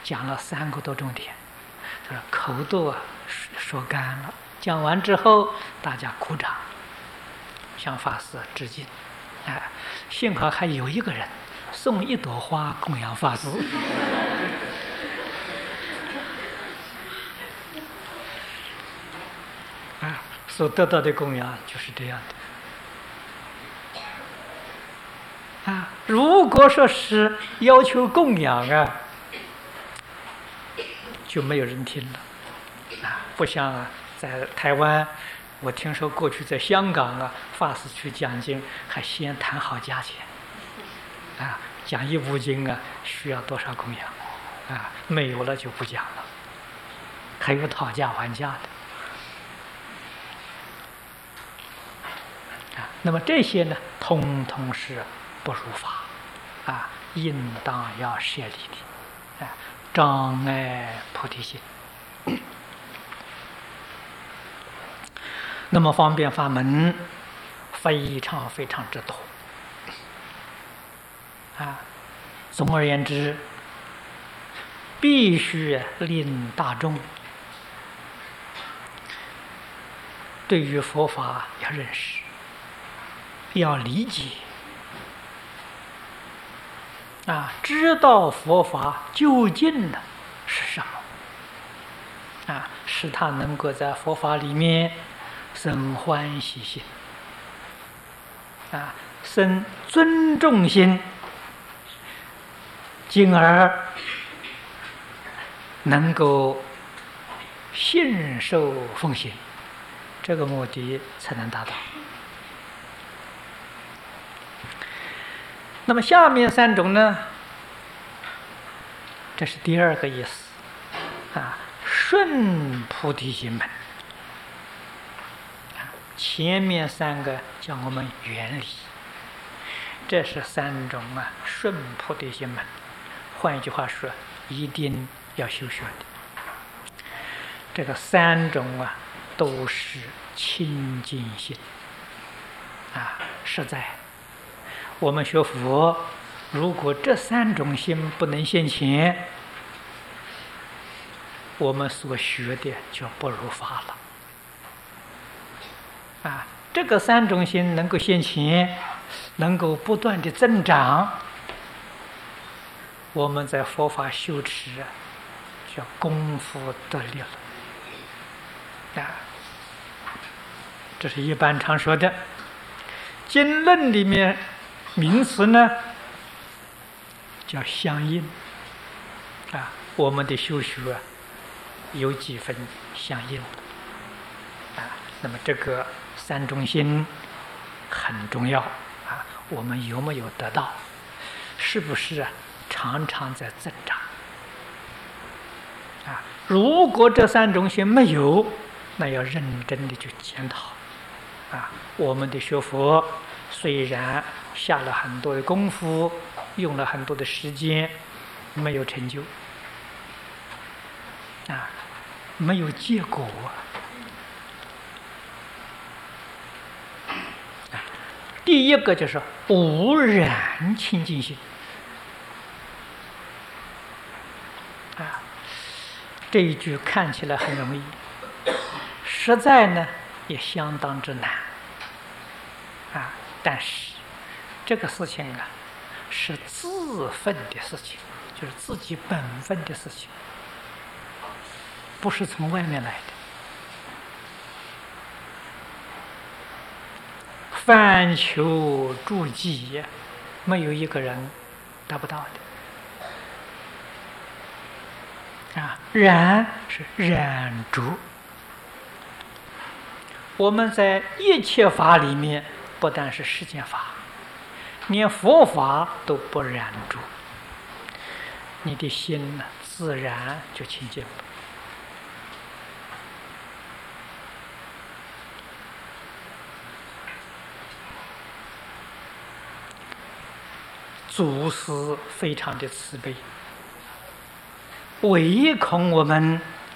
讲了3个多重点，就是口都说干了。讲完之后，大家鼓掌，向法师致敬。幸好还有一个人送1朵花供养法师。所得到的供养就是这样的。如果说是要求供养就没有人听了。不像在台湾，我听说过去在香港法师去讲经，还先谈好价钱。讲1部经需要多少供养？没有了就不讲了，还有讨价还价的。那么这些呢，通通是不如法，应当要舍离的，障碍菩提心。那么方便法门非常非常之多，总而言之，必须令大众对于佛法要认识，要理解，知道佛法究竟是什么，使他能够在佛法里面生欢喜心，生尊重心，进而能够信受奉行，这个目的才能达到。那么下面3种呢，这是第2个意思，顺菩提心门。前面3个叫我们原理，这是3种顺菩提心门。换一句话说，一定要修学的。这个3种都是清净心，实在。我们学佛，如果这3种心不能现前，我们所学的就不如法了。这个3种心能够现前，能够不断的增长，我们在佛法修持叫功夫得力了。这是一般常说的。经论里面名词呢叫相应，我们的修学有几分相应，那么这个3种心很重要，我们有没有得到？是不是常常在增长？如果这3种心没有，那要认真的去检讨。我们的学佛虽然下了很多的功夫，用了很多的时间，没有成就，没有结果。第一个就是无染清净心，这一句看起来很容易，实在呢也相当之难，但是这个事情是自分的事情，就是自己本分的事情，不是从外面来的。凡求诸己，没有一个人达不到的。染是染着，我们在一切法里面，不但是世间法，连佛法都不染着，你的心自然就清净了。祖师非常的慈悲，唯恐我们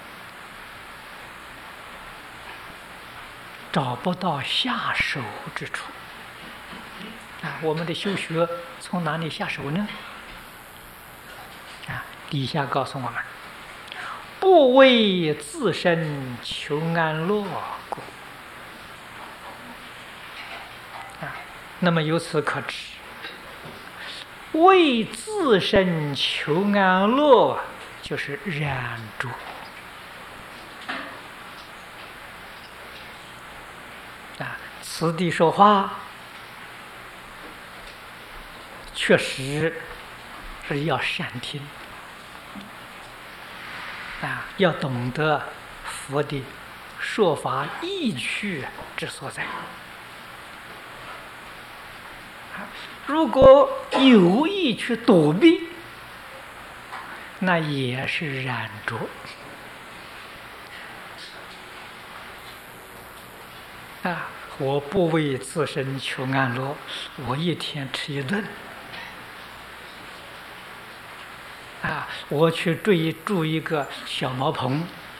找不到下手之处。我们的修学从哪里下手呢？ 底下告诉我们：不为自身求安乐故。那么由此可知，为自身求安乐，就是染着。此地说话，确实是要善听要懂得佛的说法意趣之所在。如果有意去躲避，那也是染着。我不为自身求安乐，我一天吃一顿。我去住一个小茅棚，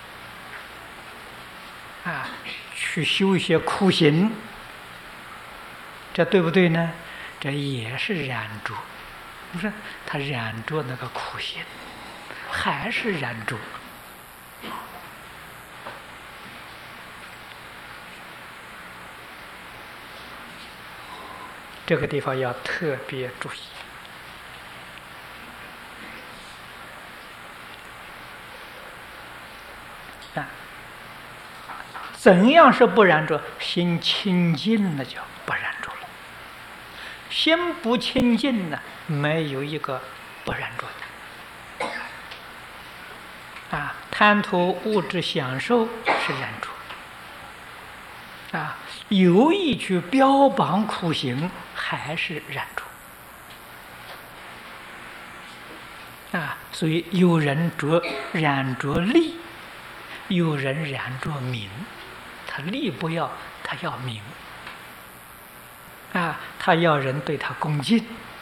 去修一些苦行，这对不对呢？这也是染着，不是他染着那个苦行，还是染着。这个地方要特别注意。怎样是不染着？心清净了就不染着了。心不清净呢，没有一个不染着的。贪图物质享受是染着。有意去标榜苦行，还是染着。所以有人染着利，有人染着名。他利不要，他要名。他要人对他恭敬。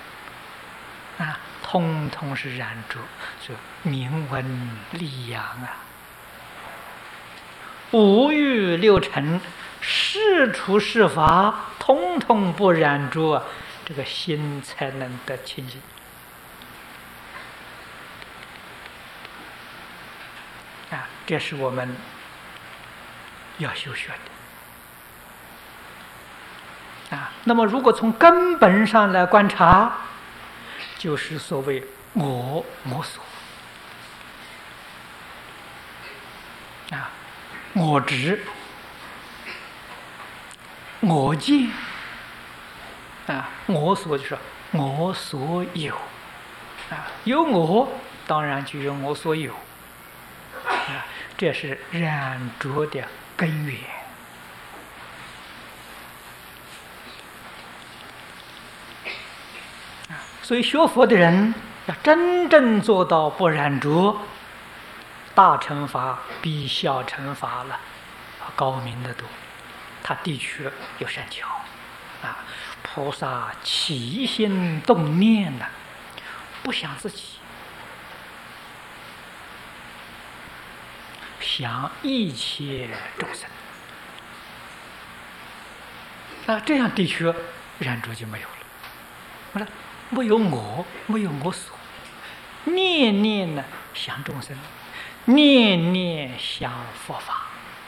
通通是染着，是名闻利养五欲六尘，是处是法，通通不染着，这个心才能得清净。这是我们要修学的。那么如果从根本上来观察，就是所谓我所。我执，我见，我所就是我所有，有我，当然就有我所有，这是染着的根源。所以学佛的人要真正做到不染着，大乘法比小乘法了高明得多。他的确有善巧菩萨起心动念不想自己，想一切众生。这样的确染着就没有了。没有我，没有我所，念念呢想众生，念念想佛法。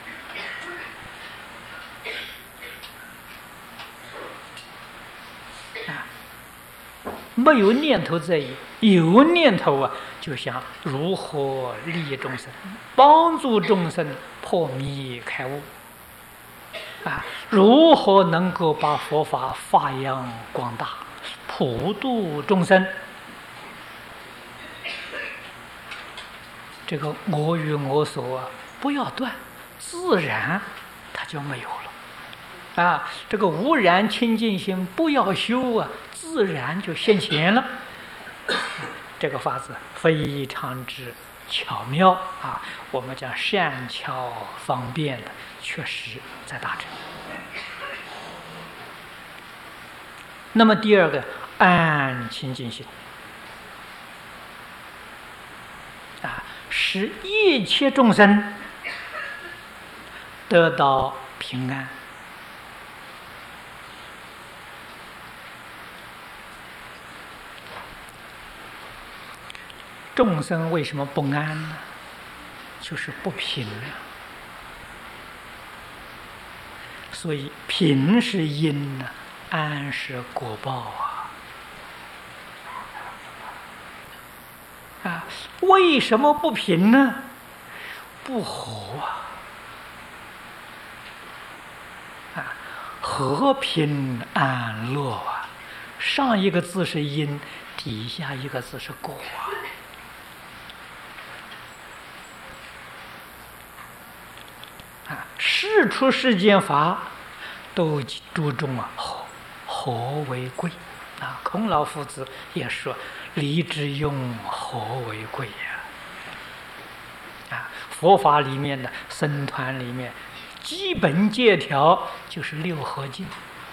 没有念头在意，有念头就想如何利益众生，帮助众生破迷开悟。如何能够把佛法发扬光大，普度众生？这个我与我所不要断，自然它就没有了。这个无染清净心不要修自然就现前了。这个法子非常之巧妙我们讲善巧方便的，确实在大乘。那么第二个，安清净心使一切众生得到平安。 众生为什么不安呢？就是不平了。所以平是因呢，安是果报啊！为什么不平呢？不和和平安乐啊！上一个字是因，底下一个字是果世出世间法都注重和为贵孔老夫子也说：“礼之用，和为贵佛法里面的僧团里面，基本戒条就是六和敬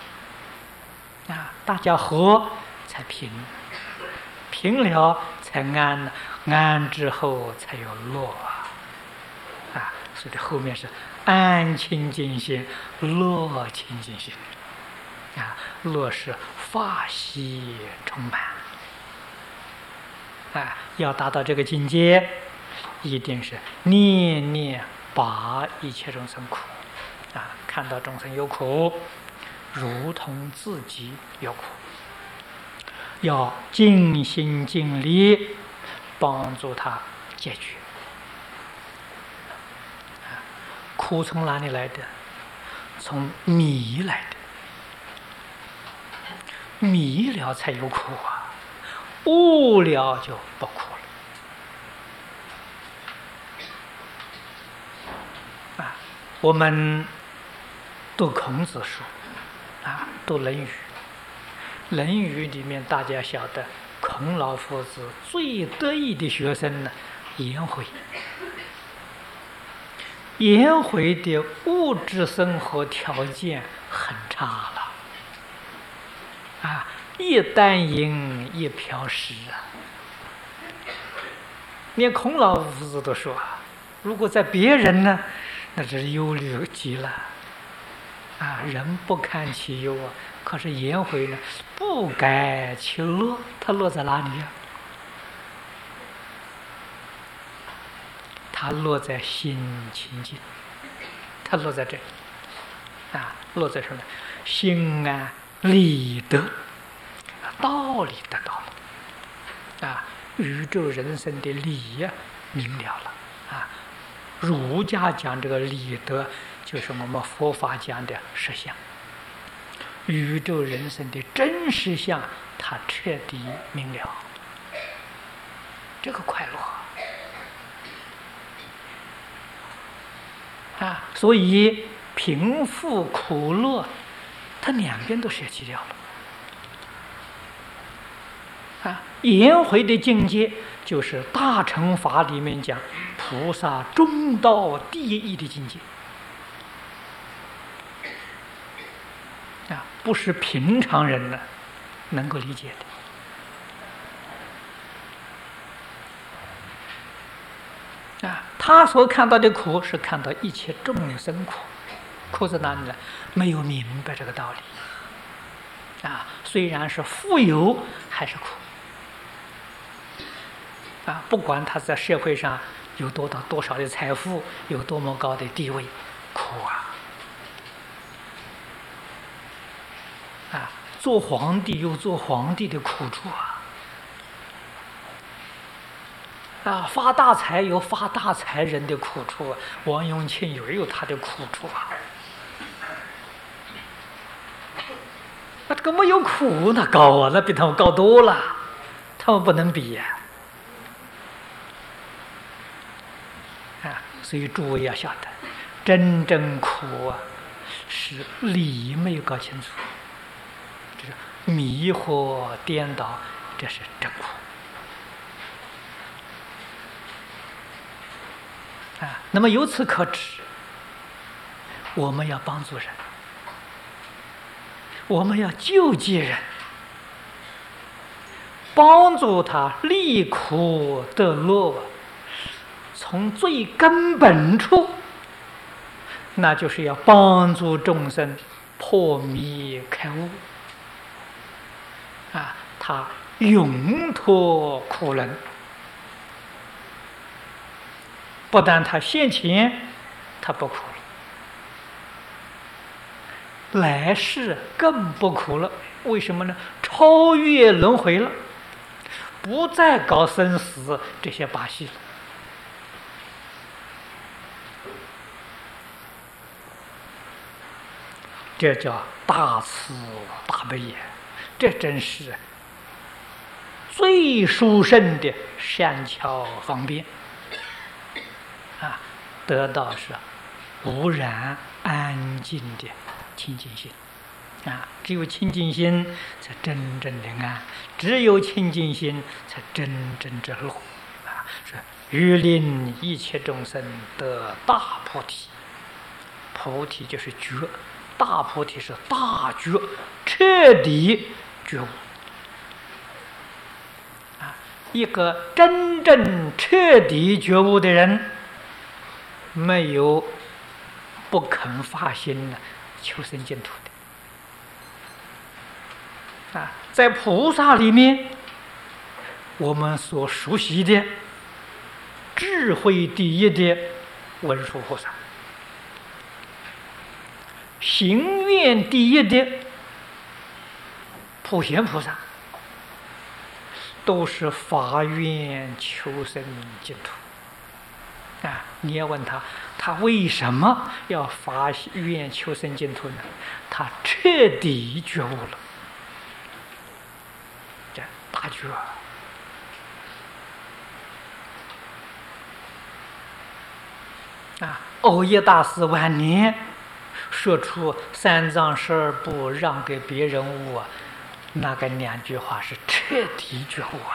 大家和才平，平了才安，安之后才有乐所以这后面是安清净心，乐清净心乐是法喜充满要达到这个境界，一定是念念把一切众生苦看到众生有苦，如同自己有苦，要尽心尽力帮助他解决。苦从哪里来的？从迷来的，迷了才有苦悟了就不苦了我们读孔子书读论语，论语里面大家晓得孔老夫子最得意的学生呢，颜回。颜回的物质生活条件很差了一担银一瓢食连孔老夫子都说如果在别人呢，那真是忧虑极了人不堪其忧可是颜回呢，不改其乐，他乐在哪里他乐在心清净，他乐在这里乐在什么？心安理得，道理得到了宇宙人生的理明了了儒家讲这个理德，就是我们佛法讲的实相。宇宙人生的真实相，他彻底明了，这个快乐所以贫富苦乐，他两边都舍弃掉了颜回的境界就是大乘法里面讲菩萨中道第一的境界不是平常人呢能够理解的他所看到的苦是看到一切众生苦，苦在哪里呢？没有明白这个道理虽然是富有还是苦不管他在社会上有多少的财富，有多么高的地位，苦做皇帝有做皇帝的苦处发大财有发大财人的苦处王永庆也有他的苦处这个没有苦那高那比他们高多了，他们不能比所以诸位要晓得，真正苦是理没有搞清楚，这是迷惑颠倒，这是真苦那么由此可知，我们要帮助人，我们要救济人，帮助他离苦得乐从最根本处，那就是要帮助众生破迷开悟他永脱苦轮不但他现前他不苦了，来世更不苦了。为什么呢？超越轮回了，不再搞生死这些把戏了。这叫大慈大悲也，这真是最殊胜的善巧方便啊！得到是无染安静的清净心啊！只有清净心才真正的安，只有清净心才真正之乐啊！是欲令一切众生得大菩提，菩提就是觉。大菩提是大觉，彻底觉悟啊！一个真正彻底觉悟的人，没有不肯发心的求生净土的啊！在菩萨里面，我们所熟悉的智慧第一的文殊菩萨，行愿第一的普贤菩萨，都是发愿求生净土啊！你要问他，他为什么要发愿求生净土呢？他彻底觉悟了，这大觉啊！藕益大师晚年说出三藏十二部让给别人悟啊，那个2句话是彻底觉悟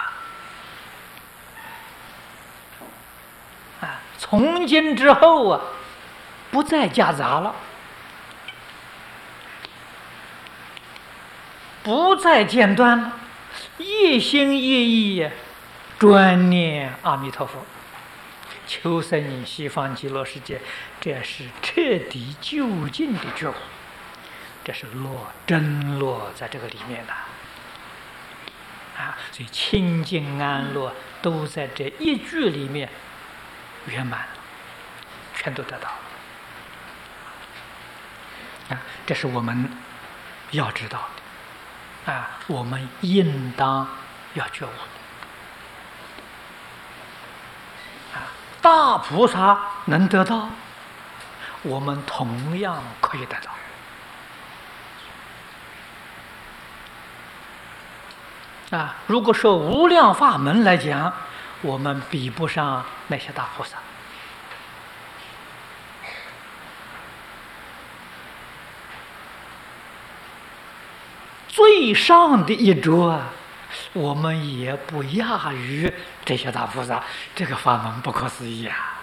啊！从今之后啊，不再夹杂了，不再间断了，一心一意专念阿弥陀佛，求生西方极乐世界，这是彻底究竟的觉悟，这是真落在这个里面的啊！所以清净安乐都在这一句里面圆满了，全都得到了啊！这是我们要知道的啊，我们应当要觉悟的。大菩萨能得到，我们同样可以得到啊！如果说无量法门来讲，我们比不上那些大菩萨最上的一桌，我们也不亚于这些大菩萨。这个法门不可思议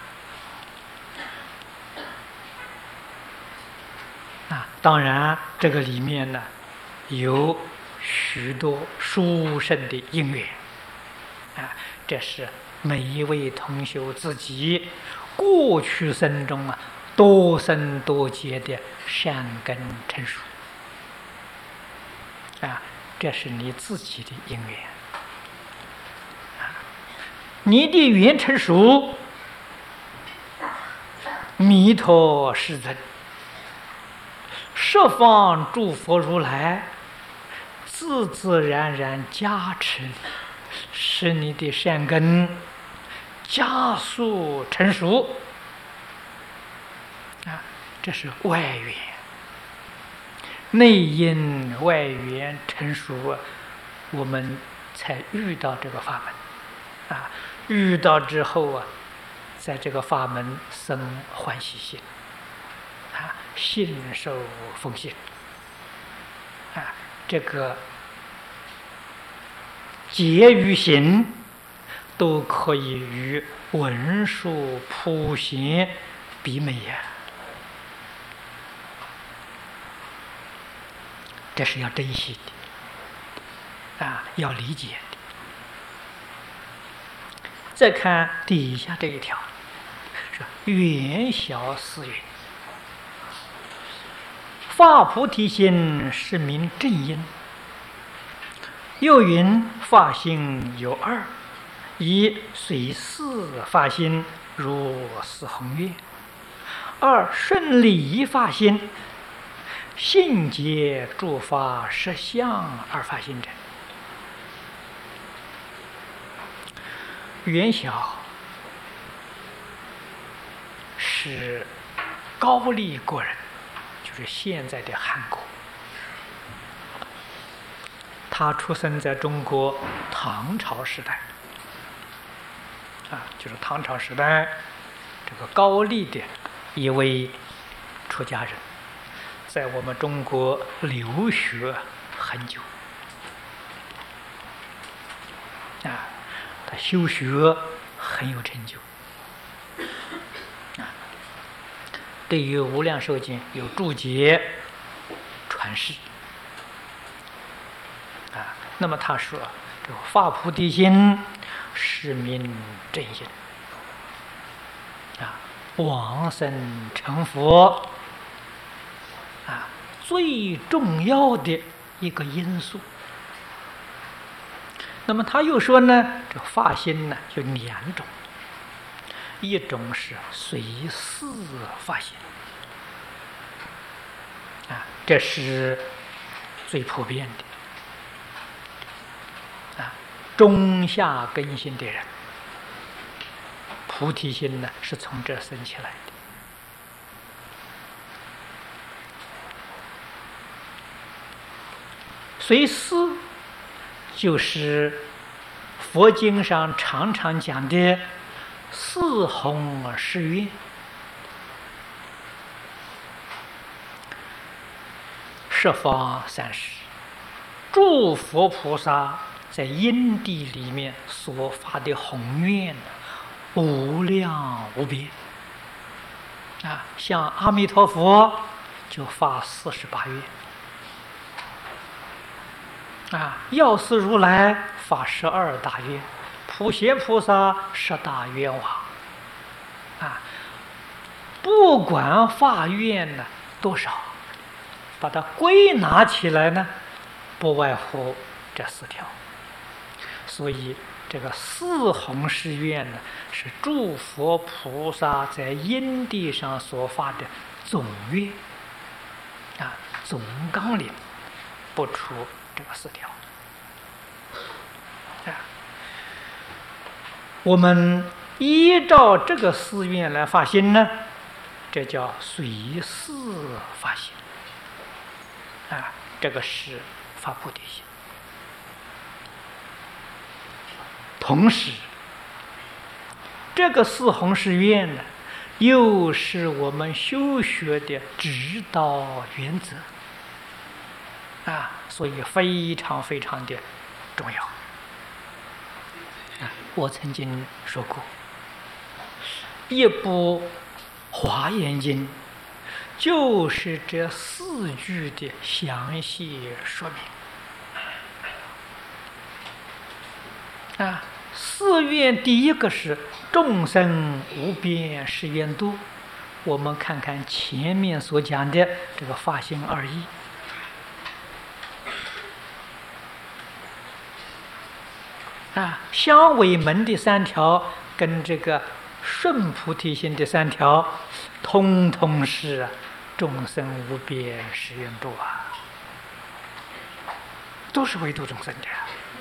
啊！当然这个里面呢，有许多殊胜的因缘啊，这是每一位同修自己过去生中啊多生多劫的善根成熟啊，这是你自己的因缘啊，你的缘成熟，弥陀世尊十方诸佛如来自自然然加持你，使你的善根加速成熟啊，这是外缘。内因外缘成熟，我们才遇到这个法门啊！遇到之后啊，在这个法门生欢喜心啊，信受奉献啊，这个结与行都可以与文殊普贤媲美呀！这是要珍惜的啊，要理解的。再看底下这一条，是缘小四云，发菩提心是名正因。又云发心有二， 一随事发心，如四弘愿；二顺理发心，信解诸法实相而发心者。元宵是高丽国人，就是现在的韩国。他出生在中国唐朝时代，就是唐朝时代这个高丽的一位出家人，在我们中国留学很久，他修学很有成就，对于《无量寿经》有注解传世。那么他说，这个发菩提心是名正因，往生成佛最重要的一个因素。那么他又说呢，这发心呢有两种，一种是随事发心，这是最普遍的。中下根性的人，菩提心呢是从这生起来的。随事就是佛经上常常讲的四弘誓愿。十方三世诸佛菩萨在因地里面所发的宏愿无量无边像阿弥陀佛就发48愿药师如来发12大愿，普贤菩萨10大愿王不管发愿呢多少，把它归纳起来呢，不外乎这4条。所以这个四弘誓愿呢，是诸佛菩萨在因地上所发的总愿总纲领，不出这个4条我们依照这个4愿来发心呢，这叫随事发心这个是发菩提心。同时，这个四弘誓愿呢，又是我们修学的指导原则所以非常非常的重要我曾经说过，一部《华严经》就是这4句的详细说明4愿第一个是众生无边誓愿度，我们看看前面所讲的这个发心二义相违门的3条跟这个顺菩提心的3条，通通是众生无边誓愿度都是为度众生的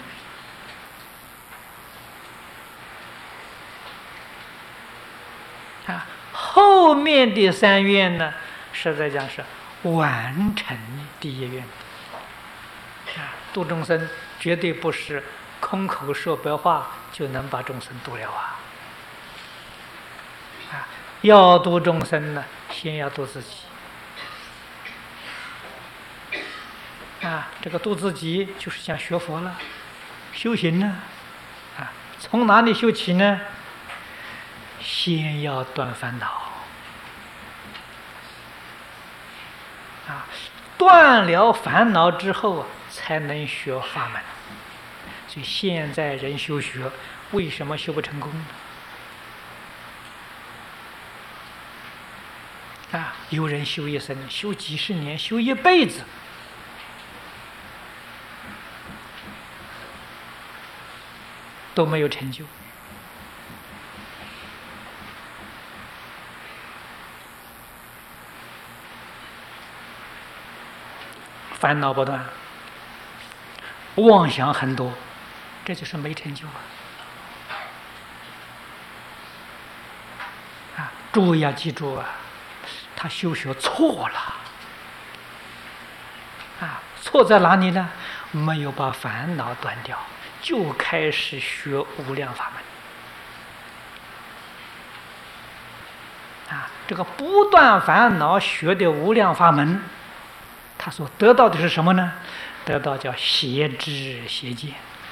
后面的3愿呢，实在讲是完成第1愿度众生绝对不是空口说白话就能把众生度了要度众生呢，先要度自己这个度自己就是像学佛了，修行呢从哪里修起呢？先要断烦恼断了烦恼之后才能学法门。所以现在人修学为什么修不成功呢？有人修一生，修几十年，修一辈子，都没有成就烦恼不断，妄想很多，这就是没成就啊！诸位要记住啊，他修学错了啊！错在哪里呢？没有把烦恼断掉，就开始学无量法门啊！这个不断烦恼学的无量法门，他所得到的是什么呢？得到叫邪知邪见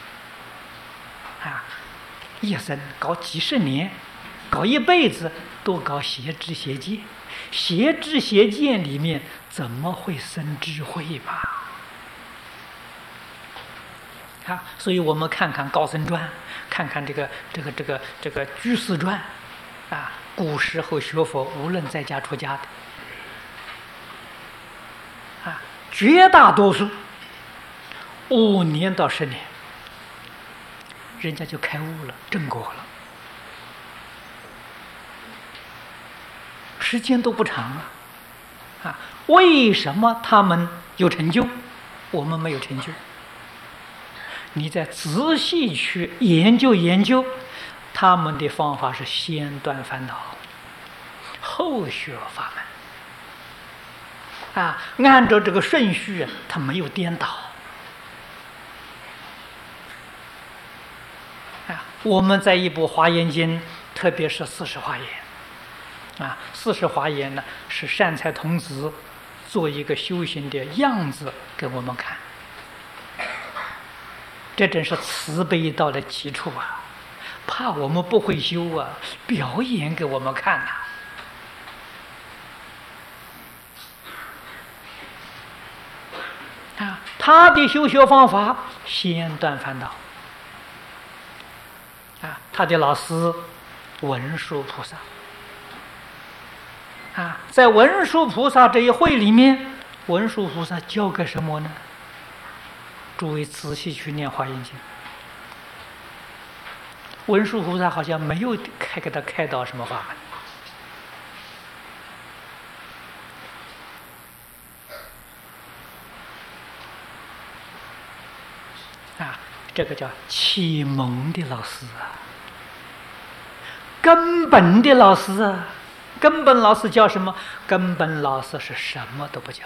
啊！一生搞几十年，搞一辈子都搞邪知邪见，邪知邪见里面怎么会生智慧嘛？啊，所以我们看看《高僧传》，看看这个《居士传》，啊，古时候学佛，无论在家出家的，啊，绝大多数5年到10年，人家就开悟了，正果了，时间都不长啊！为什么他们有成就，我们没有成就？你再仔细去研究研究，他们的方法是先断烦恼，后学法门啊，按照这个顺序啊，他没有颠倒啊。我们在一部《华严经》，特别是40华严啊，40华严呢是善财童子做一个修行的样子给我们看。这真是慈悲道的基础啊！怕我们不会修啊，表演给我们看啊！他的修学方法先断烦恼啊！他的老师文殊菩萨啊，在文殊菩萨这一会里面，文殊菩萨教给什么呢？诸位仔细去念《华严经》，文殊菩萨好像没有给他开导什么法门啊，这个叫启蒙的老师啊，根本的老师啊，根本老师叫什么？根本老师是什么都不教。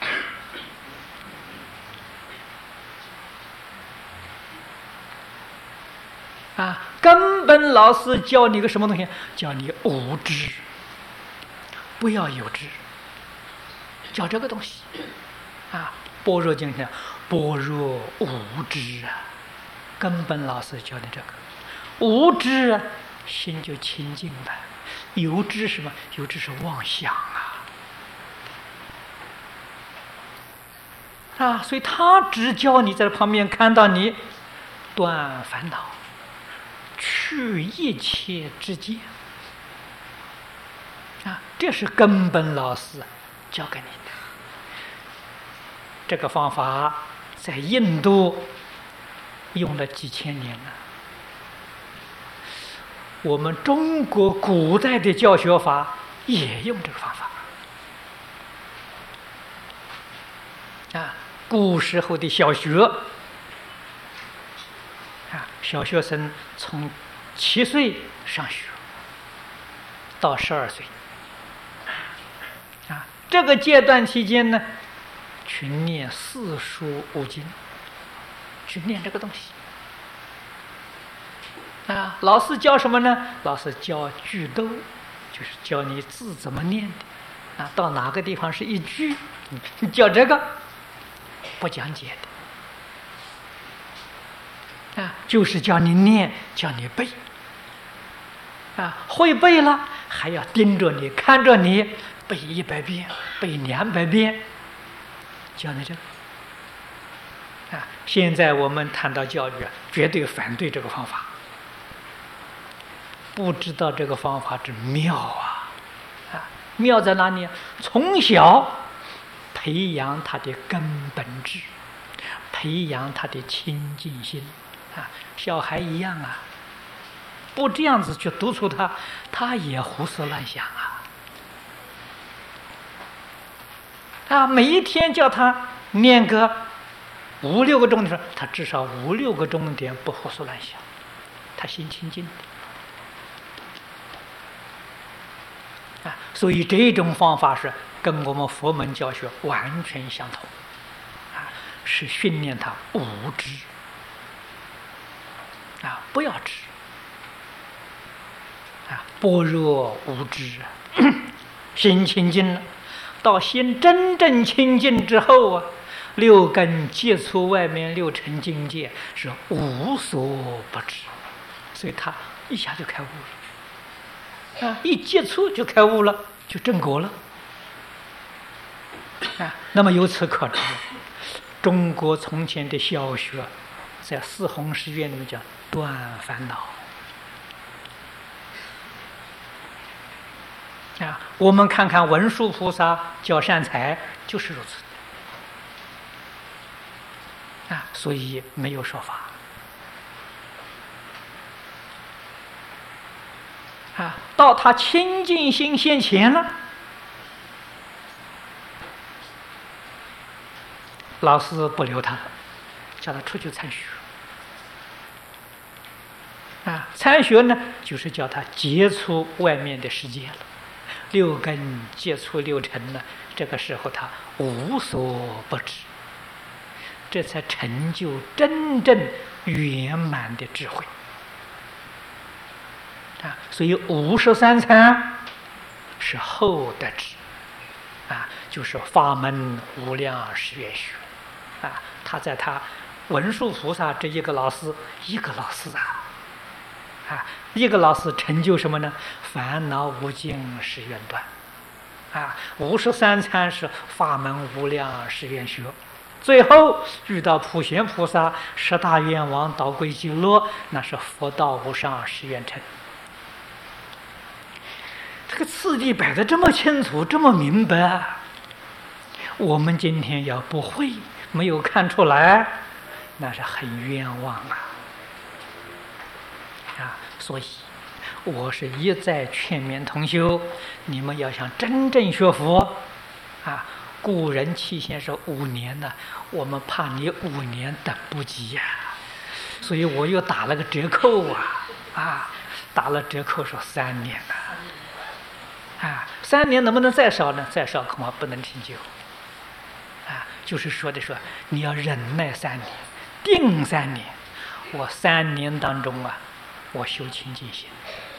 啊，根本老师教你个什么东西？教你无知，不要有知，教这个东西。啊，般若经讲般若无知啊，根本老师教你这个无知啊，心就清净了。有知什么？有知是妄想啊，所以他只教你在旁边看到你断烦恼。去一切之见啊，这是根本老师教给你的。这个方法在印度用了几千年了。我们中国古代的教学法也用这个方法啊。古时候的小学啊，小学生从7岁上学到12岁啊，这个阶段期间呢，去念4书5经，去念这个东西啊。老师教什么呢？老师教句读，就是教你字怎么念的啊。到哪个地方是一句，你教这个，不讲解的啊，就是教你念，教你背啊。会背了，还要盯着你，看着你背100遍，背200遍，教你这个啊。现在我们谈到教育，绝对反对这个方法，不知道这个方法之妙啊！妙在哪里？从小培养他的根本智，培养他的清净心啊，小孩一样啊，不这样子去督促他，他也胡思乱想啊！每一天叫他念个5、6个钟的时候，他至少5、6个钟点不胡思乱想，他心清净的。所以这种方法是跟我们佛门教学完全相同，是训练他无知，不要知，般若无知，心清净了。到心真正清净之后六根接触外面6尘境界是无所不知，所以他一下就开悟了，一接触就开悟了，就正果了。那么由此可知，中国从前的小学在四弘誓愿里面讲断烦恼。我们看看文殊菩萨教善财就是如此所以没有说法到他清净心现前了，老师不留他，叫他出去参学参学呢，就是叫他接触外面的世界了。6根接触6尘呢，这个时候他无所不知，这才成就真正圆满的智慧所以53参是后得智就是法门无量誓愿学他在他文殊菩萨这一个老师一个老师一个老师成就什么呢？烦恼无尽誓愿断53参是法门无量誓愿学，最后遇到普贤菩萨10大愿王导归极乐，那是佛道无上誓愿成。这个次第摆得这么清楚，这么明白，我们今天要不会，没有看出来，那是很冤枉所以我是一再劝勉同修，你们要想真正学佛故人期限是5年呢，我们怕你5年等不及所以我又打了个折扣打了折扣说3年3年能不能再少呢？再少恐怕不能成就就是说你要忍耐3年，定3年。我3年当中我修清净心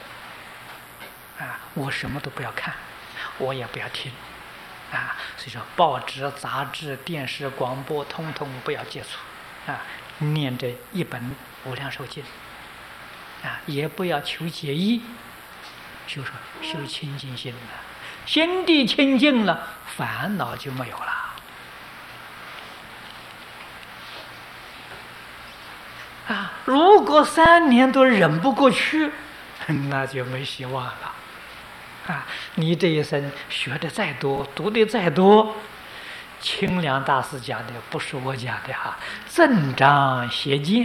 我什么都不要看，我也不要听所以说报纸、杂志、电视、广播通通不要接触念着一本无量寿经也不要求解义，就说修清净心了，心地清净了，烦恼就没有了如果3年都忍不过去，那就没希望了你这一生学的再多，读的再多，清凉大师讲的不是我讲的增长邪见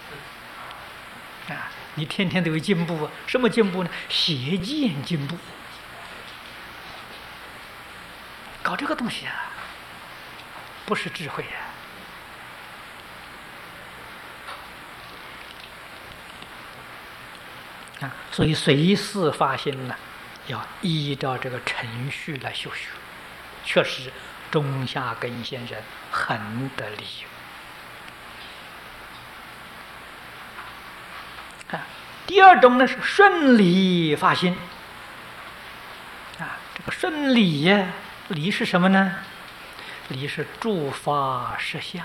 你天天都有进步什么进步呢？邪见进步，搞这个东西不是智慧所以随事发心呢，要依照这个程序来修学，确实中下根先生很得利第二种呢是顺理发心这个顺理理是什么呢？理是诸法实相。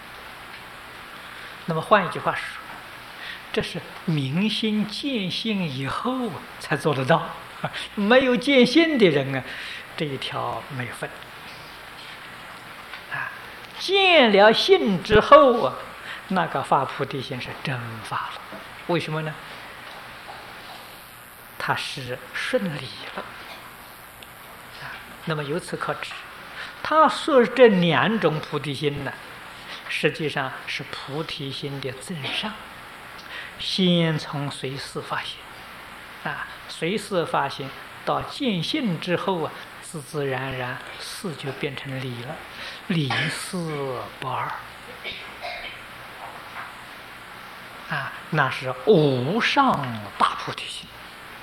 那么换一句话说，这是明心见性以后才做得到没有见性的人这一条没分见了性之后那个发菩提心是真发了。为什么呢？它是顺理了那么由此可知，他说这2种菩提心呢，实际上是菩提心的增上。先从随事发心随事发心到见性之后自自然然事就变成理了，理事不二啊，那是无上大菩提心。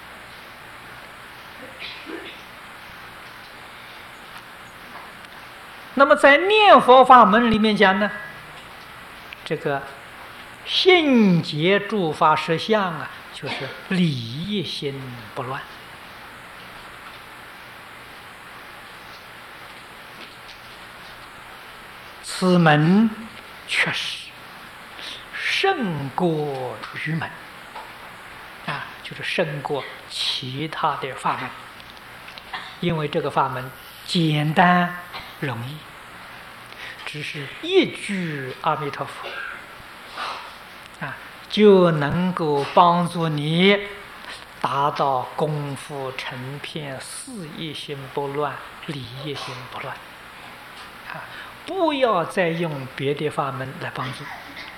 那么在念佛法门里面讲呢，这个信解诸法实相啊，就是理一心不乱。此门确实胜过愚门啊，就是胜过其他的法门，因为这个法门简单容易，只是一句阿弥陀佛啊，就能够帮助你达到功夫成片，事一心不乱，理一心不乱啊！不要再用别的法门来帮助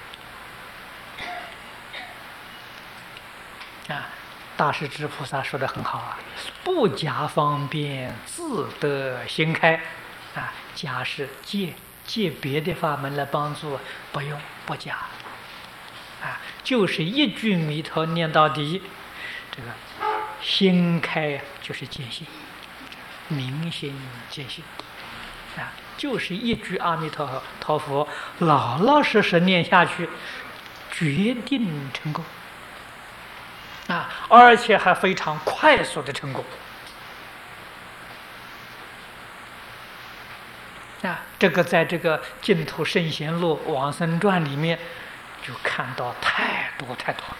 啊！大势至菩萨说得很好啊，不假方便，自得心开啊！假是借别的法门来帮助，不用不假啊，就是一句弥陀念到底，这个心开就是见性，明心见性啊，就是一句阿弥陀佛，老老实实念下去，决定成功啊，而且还非常快速的成功啊！这个在这个《净土圣贤录往生传》里面就看到太多太多了。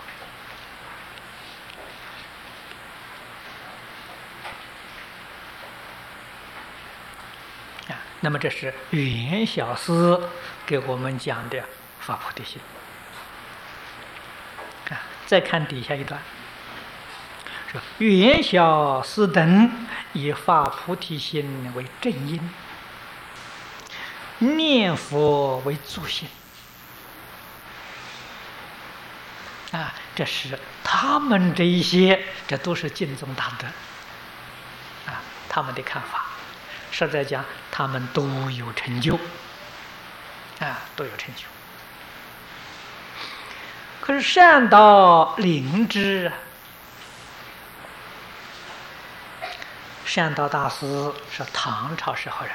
那么这是圆小师给我们讲的发菩提心啊。再看底下一段，说圆小师等以发菩提心为正因，念佛为助心啊。这是他们这一些，这都是净宗大德啊，他们的看法。实在讲，他们都有成就啊，都有成就。可是善导灵芝啊，善导大师是唐朝时候人，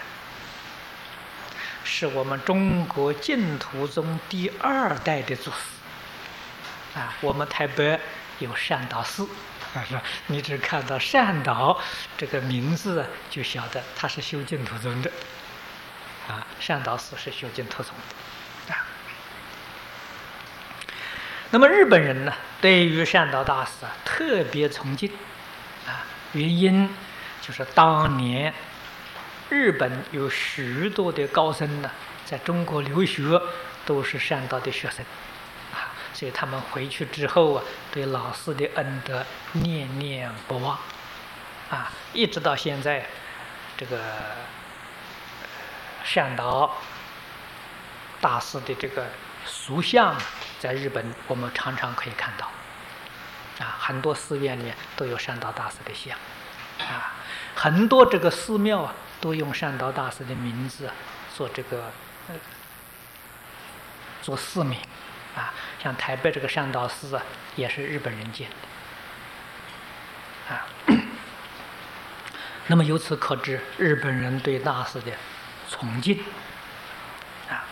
是我们中国净土宗第2代的祖师啊。我们台北有善导寺。是你只看到善导这个名字就晓得他是修净土宗的啊，善导寺是修净土宗的啊。那么日本人呢，对于善导大师特别崇敬啊，原因就是当年日本有许多的高僧呢，在中国留学都是善导的学生。所以他们回去之后啊，对老师的恩德念念不忘啊，一直到现在，这个善导大师的这个塑像，在日本我们常常可以看到啊，很多寺院里面都有善导大师的像啊，很多这个寺庙啊都用善导大师的名字做这个做寺名啊。像台北这个善导寺啊，也是日本人建的啊。那么由此可知，日本人对大师的崇敬啊。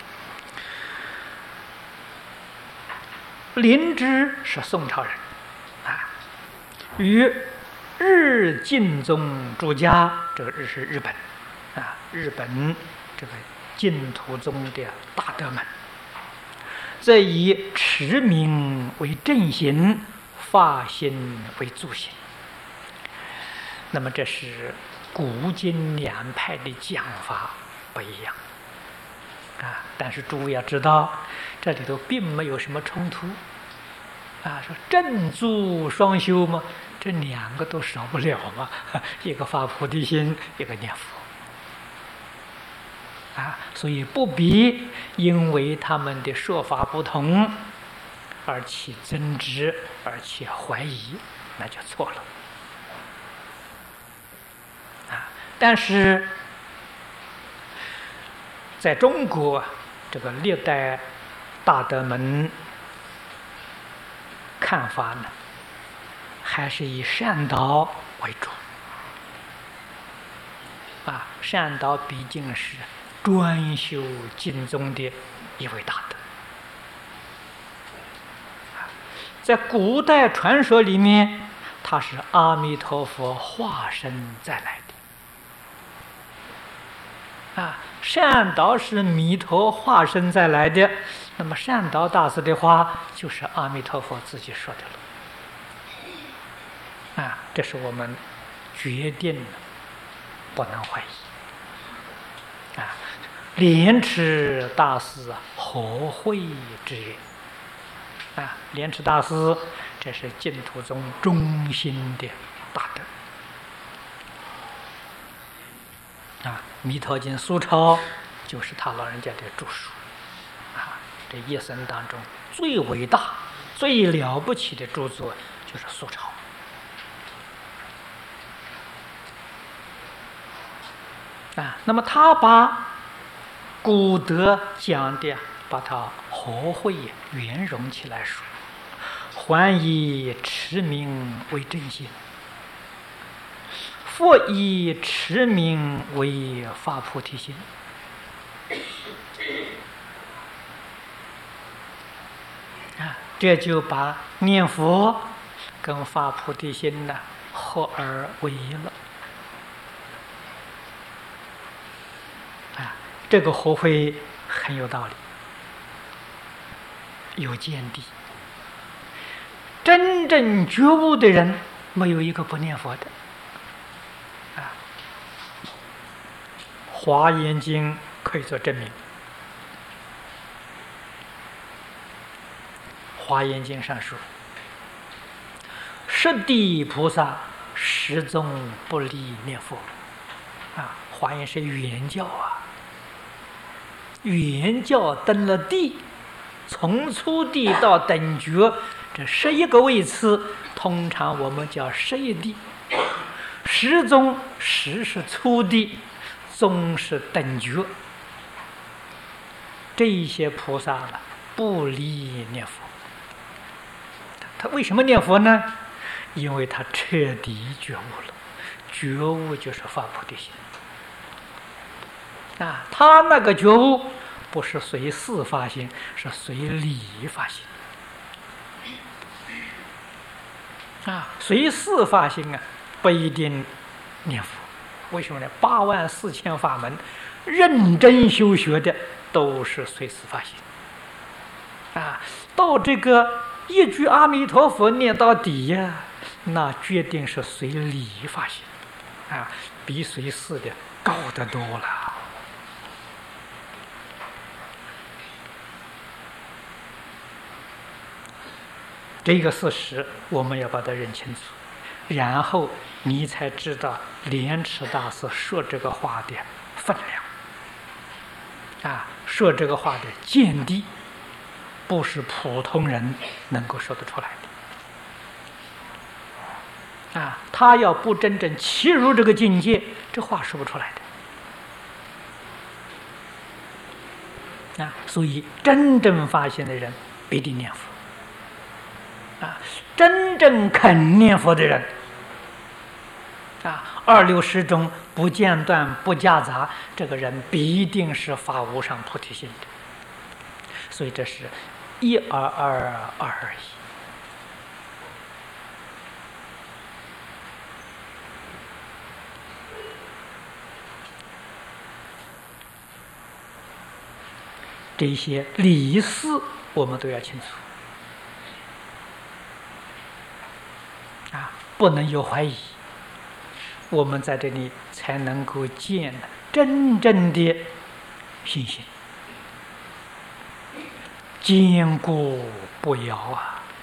灵芝是宋朝人啊，与日净宗主家，这个日是日本啊，日本这个净土宗的大德们。则以持名为正行，发心为助行。那么这是古今两派的讲法不一样啊，但是诸位要知道，这里头并没有什么冲突啊。说正助双修嘛，这两个都少不了嘛，一个发菩提心，一个念佛。啊，所以不必因为他们的说法不同而起争执，而起怀疑，那就错了。啊， 但是在中国这个历代大德们看法呢，还是以善导为主。善导毕竟是专修经宗的一位大德。在古代传说里面，他是阿弥陀佛化身再来的。善导是弥陀化身再来的，那么善导大师的话就是阿弥陀佛自己说的了。这是我们决定不能怀疑。莲池大师和会之人。莲池大师这是净土宗中心的大德。弥陀经苏钞就是他老人家的著述。这一生当中最伟大、最了不起的著作就是苏钞。那么他把古德讲的，把它和会圆融起来说，还以持名为正心，复以持名为发菩提心。这就把念佛跟发菩提心呢合而为一了。这个和会很有道理，有见地。真正觉悟的人，没有一个不念佛的。华严经可以做证明。华严经上说，十地菩萨始终不离念佛。华严是圆教圆教登了地，从初地到等觉，这11个位次，通常我们叫11地。十宗，十是初地，宗是等觉。这些菩萨了不离念佛。他为什么念佛呢？因为他彻底觉悟了，觉悟就是发菩提心。他那个觉悟不是随事发心，是随理发心。随事发心不一定念佛。为什么呢？84000法门，认真修学的都是随事发心。到这个一句阿弥陀佛念到底呀，那决定是随理发心，比随事的高得多了。这个事实我们要把它认清楚，然后你才知道莲池大师说这个话的分量，说这个话的见地，不是普通人能够说得出来的。他要不真正契入这个境界，这话说不出来的。所以真正发现的人必定念佛。真正肯念佛的人，26识中不间断不夹杂，这个人必定是发无上菩提心的。所以这是122而已。这些理事我们都要清楚。不能有怀疑，我们在这里才能够见真正的信心，坚固不摇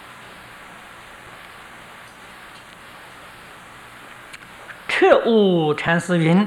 彻悟禅师云：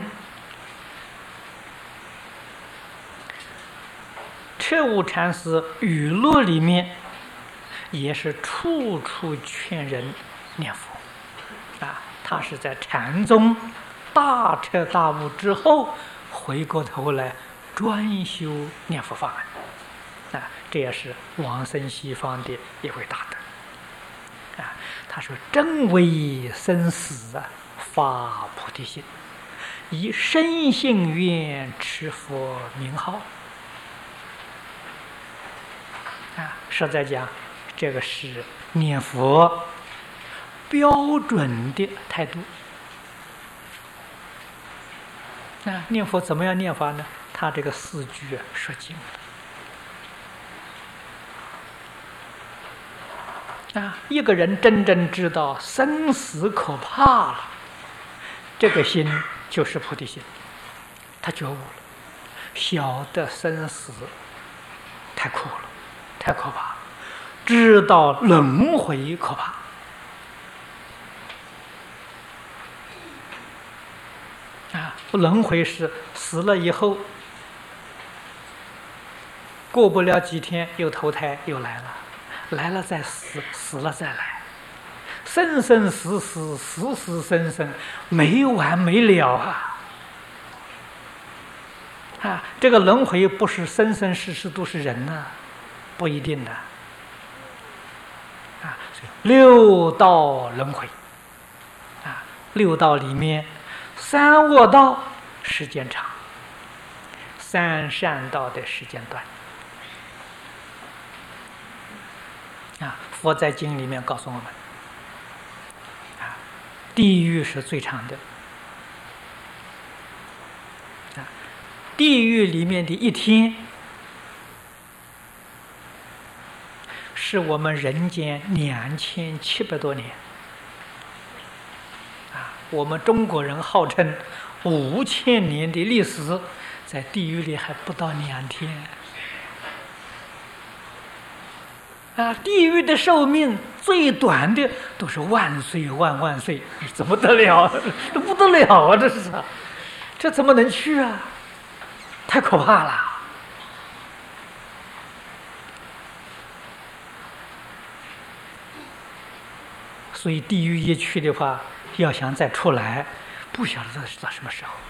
彻悟禅师语录里面也是处处劝人念佛。他是在禅宗大彻大悟之后，回过头来专修念佛法门。这也是往生西方的一位大德。他说：“真为生死发菩提心，以深信愿持佛名号。”实在讲，这个是念佛标准的态度。念佛怎么样念法呢？他这个4句说尽了。一个人真正知道生死可怕了，这个心就是菩提心，他觉悟了，晓得生死太苦了，太可怕，知道轮回可怕。轮回是死了以后，过不了几天又投胎又来了，来了再死，死了再来，生生死死，死死生生，没完没了这个轮回不是生生世世都是人呢，不一定的六道轮回六道里面三恶道时间长，三善道的时间短佛在经里面告诉我们地狱是最长的地狱里面的一天是我们人间2700多年我们中国人号称5000年的历史，在地狱里还不到2天地狱的寿命最短的都是万岁万岁，怎么得了？这不得了这是这怎么能去太可怕了。所以地狱一去的话，要想再出来，不晓得到什么时候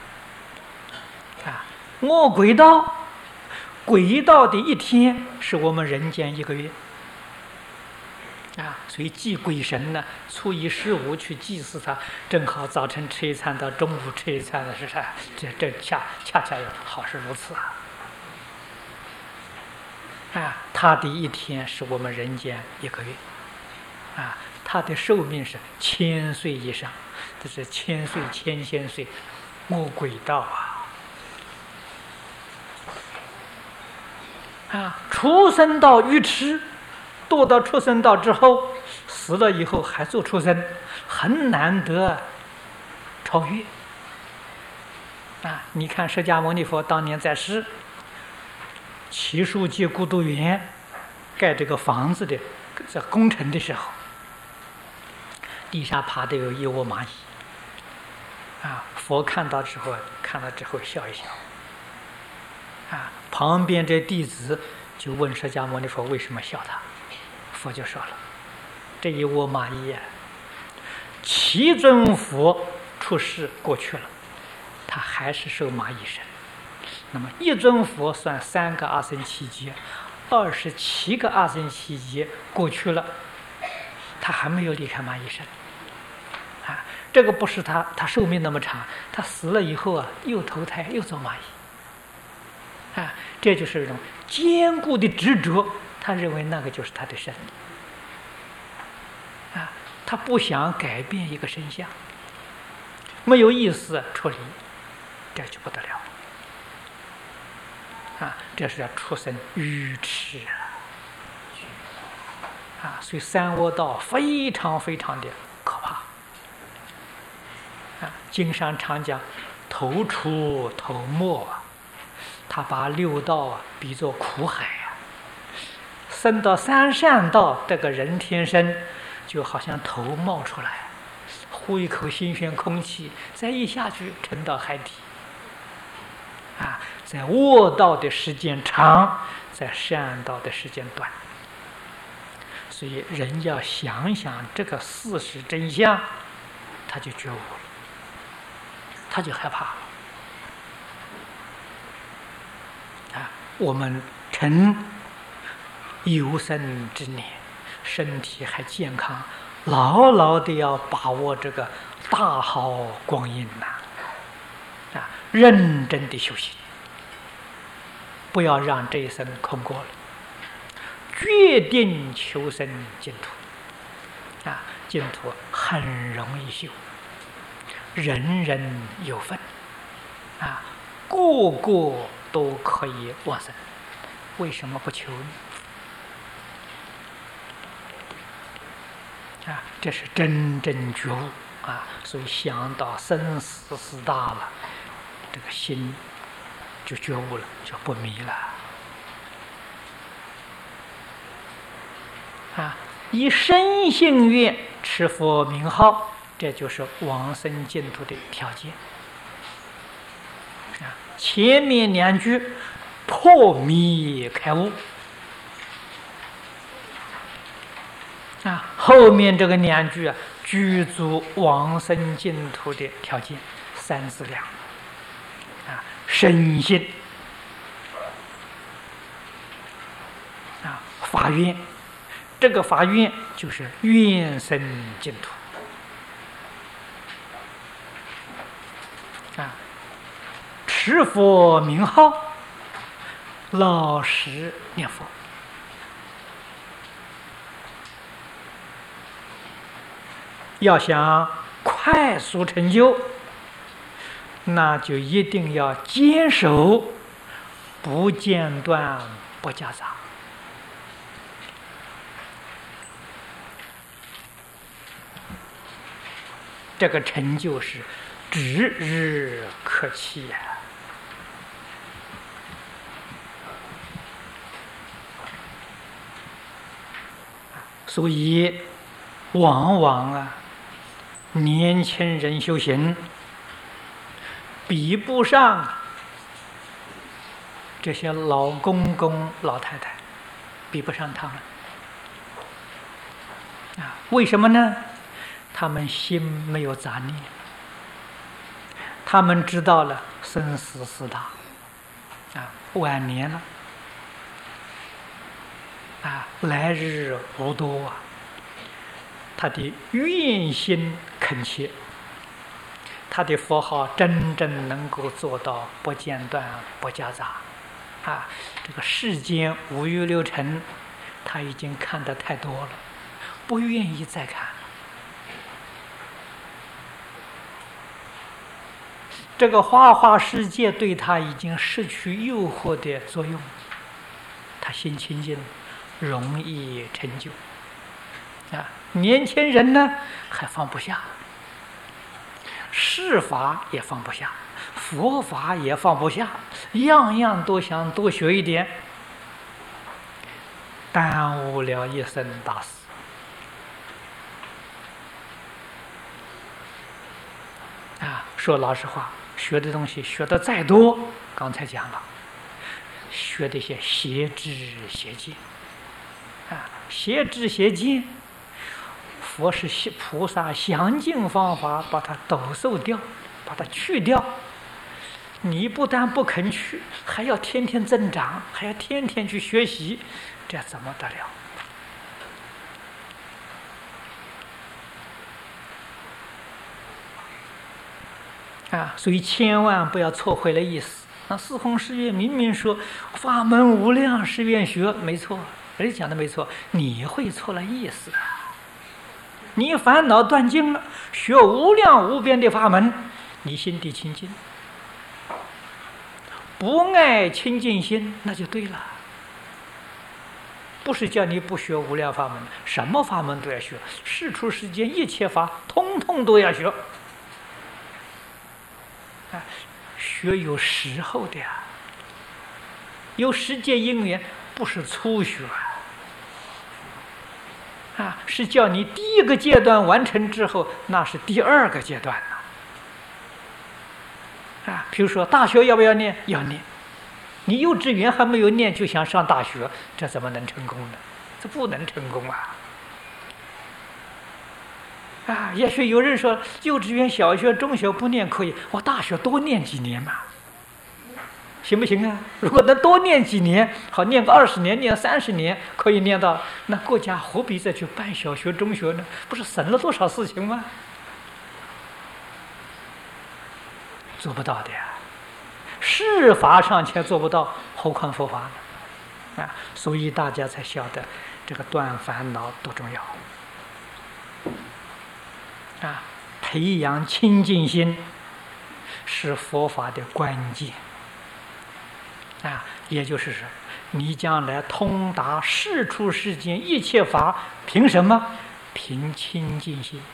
恶鬼道，鬼道的一天是我们人间1个月所以祭鬼神呢，初一十五去祭祀他，正好早晨吃一餐到中午吃一餐的是啥？这恰恰好是如此他的一天是我们人间1个月他的寿命是1000岁以上，这是1000岁、1000岁，魔鬼道畜生道愚痴，堕到畜生道之后，死了以后还做畜生，很难得超越你看释迦牟尼佛当年在世，祇树界孤独园盖这个房子的在工程的时候，地下爬的有一窝蚂蚁佛看了之后笑一笑旁边这弟子就问释迦牟尼佛为什么笑他，佛就说了，这一窝蚂蚁七尊佛出世过去了，他还是受蚂蚁身，那么一尊佛算3个阿僧祇劫，27个阿僧祇劫过去了，他还没有离开蚂蚁身这个不是他寿命那么长，他死了以后又投胎又做蚂蚁这就是一种坚固的执着，他认为那个就是他的身他不想改变一个身相，没有意思处理，这就不得了这是叫畜生愚痴所以三恶道非常非常的可怕经上常讲头出头没他把六道比作苦海升到三善道，这个人天生就好像头冒出来，呼一口新鲜空气，再一下去沉到海底在恶道的时间长，在善道的时间短，所以人要想想这个事实真相，他就觉悟了他就害怕啊。我们趁有生之年，身体还健康，牢牢的要把握这个大好光阴呐！啊，认真的修行，不要让这一生空过了，决定求生净土。啊，净土很容易修，人人有份，啊，个个都可以往生，为什么不求呢？啊，这是真正觉悟啊！所以想到生死四大了，这个心就觉悟了，就不迷了。啊，以身信愿持佛名号，这就是往生净土的条件。啊，前面两句破迷开悟。啊，后面这个两句啊，具足往生净土的条件，三资粮。啊，深信啊，发愿，这个发愿就是愿生净土。啊，持佛名号，老实念佛。要想快速成就，那就一定要坚守，不间断，不夹杂。这个成就是指日可期呀！所以，往往啊，年轻人修行比不上这些老公公、老太太，比不上他们啊！为什么呢？他们心没有杂念，他们知道了生死四大啊，晚年了啊，来日无多啊。他的愿心恳切，他的佛号真正能够做到不间断、不夹杂啊！这个世间五欲六尘，他已经看得太多了，不愿意再看。这个花花世界对他已经失去诱惑的作用，他心清净，容易成就啊！年轻人呢还放不下，世法也放不下，佛法也放不下，样样都想多学一点，耽误了一生大事。啊，说老实话，学的东西学的再多，刚才讲了，学的些邪知邪见，啊，邪知邪见。佛是菩萨详尽方法把它抖擞掉，把它去掉。你不但不肯去，还要天天增长，还要天天去学习，这怎么得了？啊，所以千万不要错会了意思。那四弘誓愿明明说法门无量誓愿学，没错，人家讲的没错，你会错了意思啊。你烦恼断尽了，学无量无边的法门，你心地清净，不爱清净心，那就对了。不是叫你不学无量法门，什么法门都要学，世出世间一切法，通通都要学。啊，学有时候的呀，有时间因缘，不是初学。啊，是叫你第一个阶段完成之后，那是第二个阶段了。啊，比如说大学要不要念？要念。你幼稚园还没有念就想上大学，这怎么能成功呢？这不能成功啊！ 也许有人说，幼稚园、小学、中学不念可以，我大学多念几年嘛，行不行啊？如果能多念几年，好念个20年、念30年，可以念到，那国家何必再去办小学、中学呢？不是省了多少事情吗？做不到的呀，事法尚且做不到，何况佛法呢？所以大家才晓得这个断烦恼多重要。培养清净心是佛法的关键。也就是说，你将来通达世出世间一切法，凭什么？凭清净心。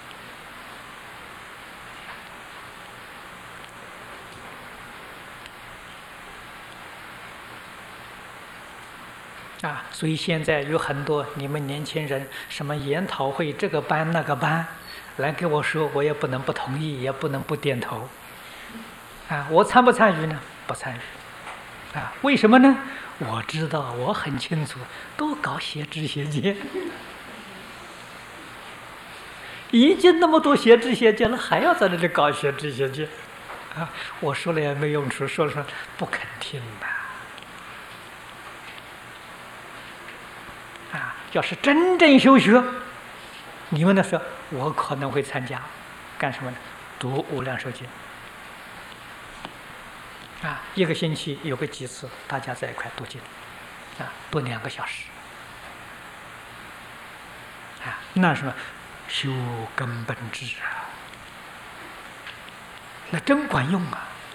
所以现在有很多你们年轻人，什么研讨会这个班那个班，来给我说，我也不能不同意，也不能不点头。我参不参与呢？不参与。为什么呢？我知道，我很清楚，都搞邪知邪见，已经那么多邪知邪见了，还要在那里搞邪知邪见，我说了也没用处，说了不肯听的。要是真正修学，你们的时候，我可能会参加，干什么呢？读无量寿经。一个星期有个几次，大家在一块读经，读2个小时，那什么修根本智那真管用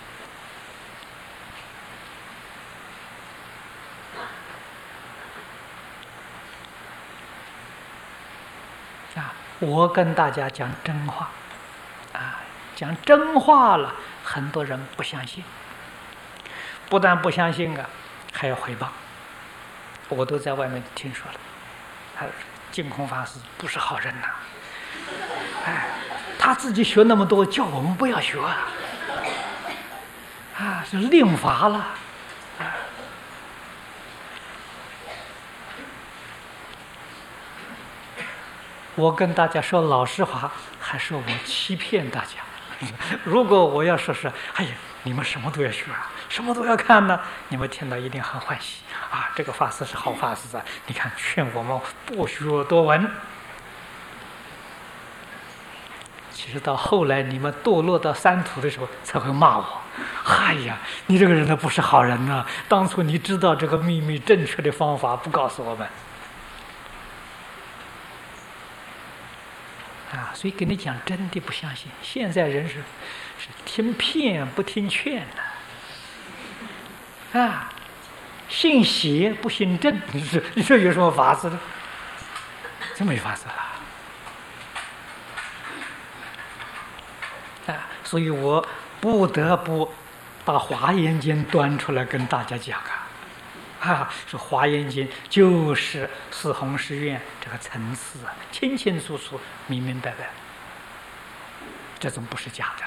我跟大家讲真话，讲真话了，很多人不相信，不但不相信还要诽谤。我都在外面听说了，净空法师不是好人呐，他自己学那么多，叫我们不要学是令法了。我跟大家说老实话，还说我欺骗大家。如果我要说是，你们什么都要学什么都要看呢，你们听到一定很欢喜这个法师是好法师你看劝我们不学多闻。其实到后来你们堕落到三途的时候，才会骂我。你这个人呢不是好人呢，当初你知道这个秘密正确的方法，不告诉我们。所以跟你讲真的不相信。现在人是听骗不听劝信邪不信正。你说有什么法子呢？真没法子了。所以我不得不把《华严经》端出来跟大家讲说《华严经》就是四弘誓愿这个层次清清楚楚、明明白白，这种不是假的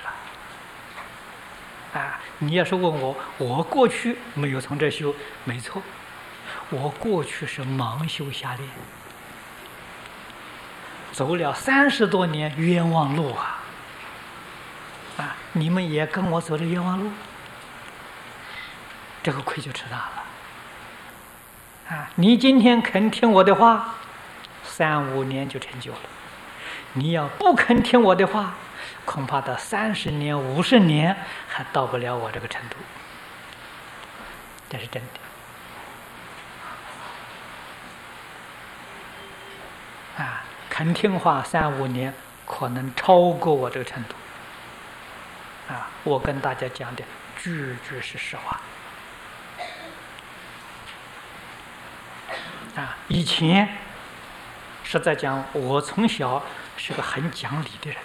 了。你要是问我过去没有从这修，没错，我过去是盲修瞎练，走了30多年冤枉路你们也跟我走的冤枉路，这个亏就吃大了。你今天肯听我的话，3、5年就成就了。你要不肯听我的话，恐怕到30年、50年还到不了我这个程度。这是真的。肯听话3、5年，可能超过我这个程度。我跟大家讲的句句是实话。以前是在讲我从小是个很讲理的人。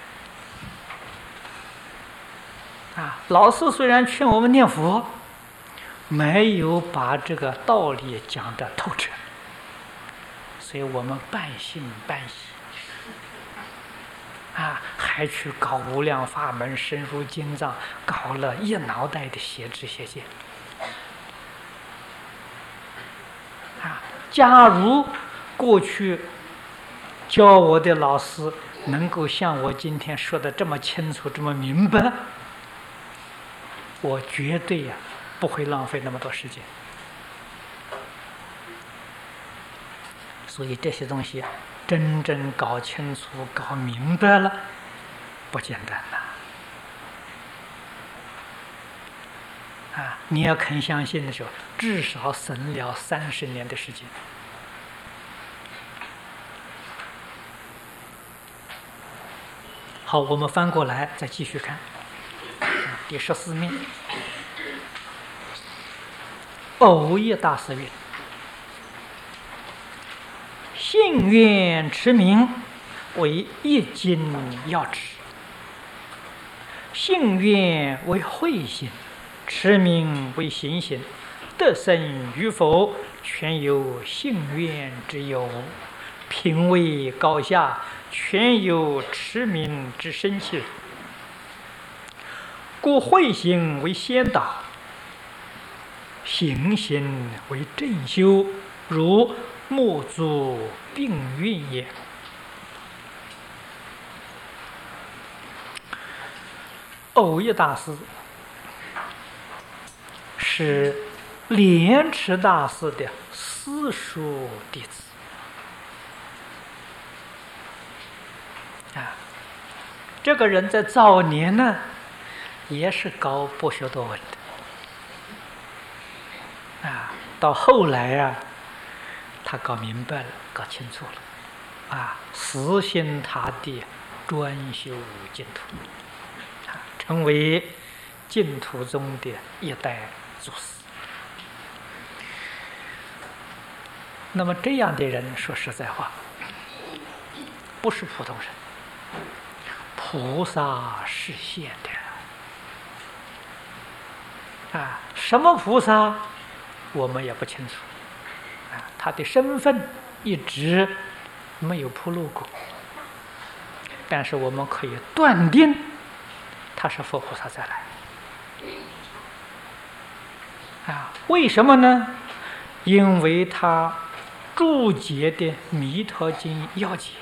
老师虽然劝我们念佛，没有把这个道理讲得透彻，所以我们半信半疑。还去搞无量法门，深入经藏，搞了一脑袋的邪知邪见。假如过去教我的老师能够像我今天说的这么清楚、这么明白，我绝对不会浪费那么多时间。所以这些东西真正搞清楚、搞明白了，不简单呐！你要肯相信的时候，至少省了30年的时间。好，我们翻过来再继续看，第14面，藕益大师云：信愿持名为一经要旨，信愿为慧心，持名为行心，得生与否，全由信愿之有；品位高下，全由持名之深切。故慧心为先导，行心为正修，如木足并运也。藕益大师是莲池大师的私塾弟子这个人在早年呢，也是搞博学多闻的到后来他搞明白了，搞清楚了死心塌地专修净土，成为净土宗的一代祖师。那么这样的人，说实在话，不是普通人，菩萨示现的什么菩萨我们也不清楚他的身份一直没有披露过，但是我们可以断定他是佛菩萨再来为什么呢？因为他注解的《弥陀经》要解，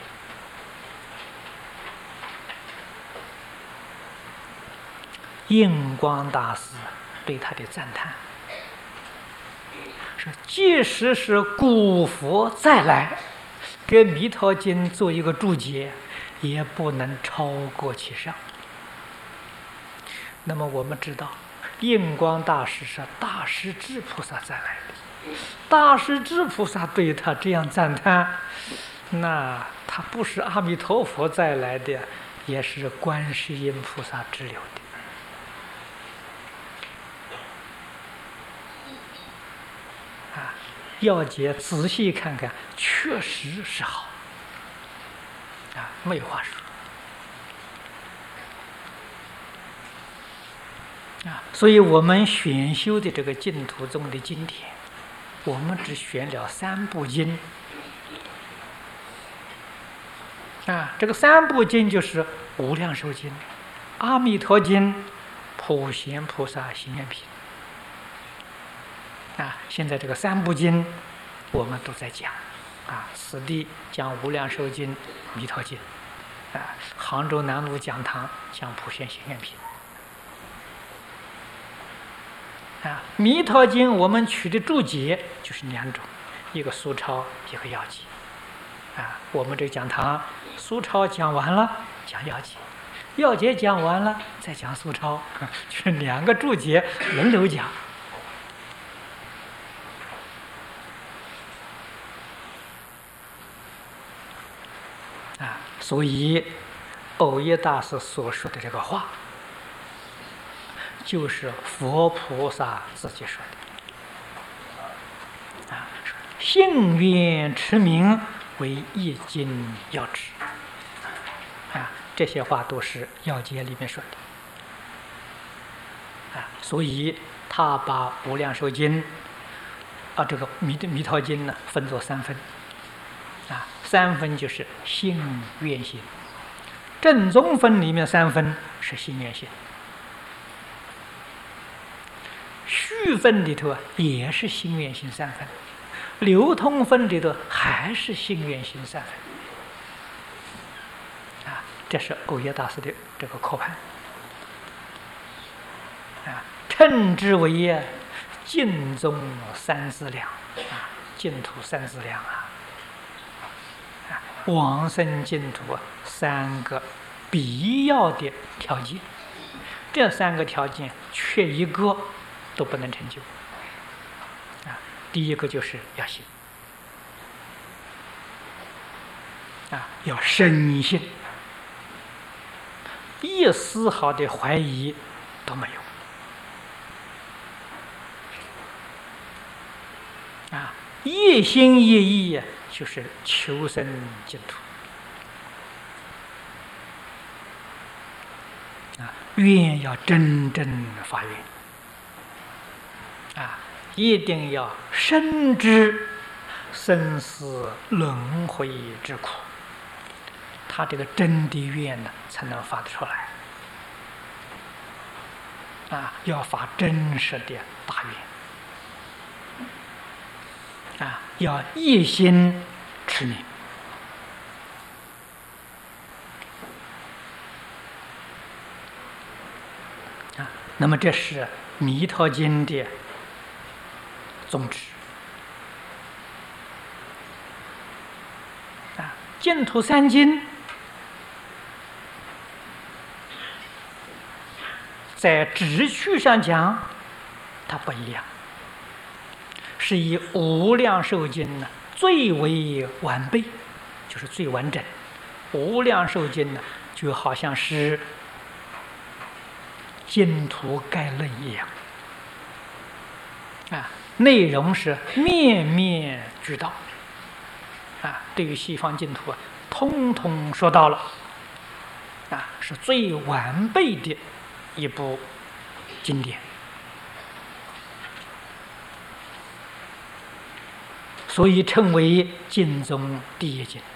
印光大师对他的赞叹说，即使是古佛再来给《弥陀经》做一个注解，也不能超过其上。那么我们知道，印光大师是大势至菩萨再来的，大势至菩萨对他这样赞叹，那他不是阿弥陀佛再来的，也是观世音菩萨之流的。要解仔细看看，确实是好没有话说所以我们选修的这个净土宗的经典，我们只选了3部经这个3部经就是《无量寿经》、《阿弥陀经》、《普贤菩萨行愿品》现在这个3部经我们都在讲此地讲《无量寿经》、《弥陀经》杭州南路讲堂讲《普贤行愿品》弥陀经我们取的注解就是2种，一个苏超，一个要解我们这个讲堂苏超讲完了讲要解，要解讲完了再讲苏超就是2个注解轮流讲所以藕益大师所说的这个话，就是佛菩萨自己说的信愿持名为一经要旨这些话都是要解里面说的所以他把《无量寿经》这个弥陀经呢分作3分3分就是信愿行，正宗分里面3分是信愿行，续分里头也是信愿行3分，流通分里头还是信愿行3分这是欧耶大师的这个课判啊，称之为净宗三资粮啊，净土三资粮啊，往生净土三个必要的条件，这三个条件缺一个都不能成就啊。第一个就是要信啊，要深信，一丝毫的怀疑都没有啊，一心一意就是求生净土啊，愿要真正发愿啊，一定要深知生死轮回之苦，他这个真的愿呢才能发得出来啊，要发真实的大愿啊，要一心持名啊。那么这是弥陀经的宗旨啊。净土三经在旨趣上讲，它不一样，是以无量寿经呢最为完备，就是最完整。无量寿经呢，就好像是净土概论一样啊，内容是面面俱到啊，对于西方净土通通说到了啊，是最完备的一部经典，所以称为经中第一经。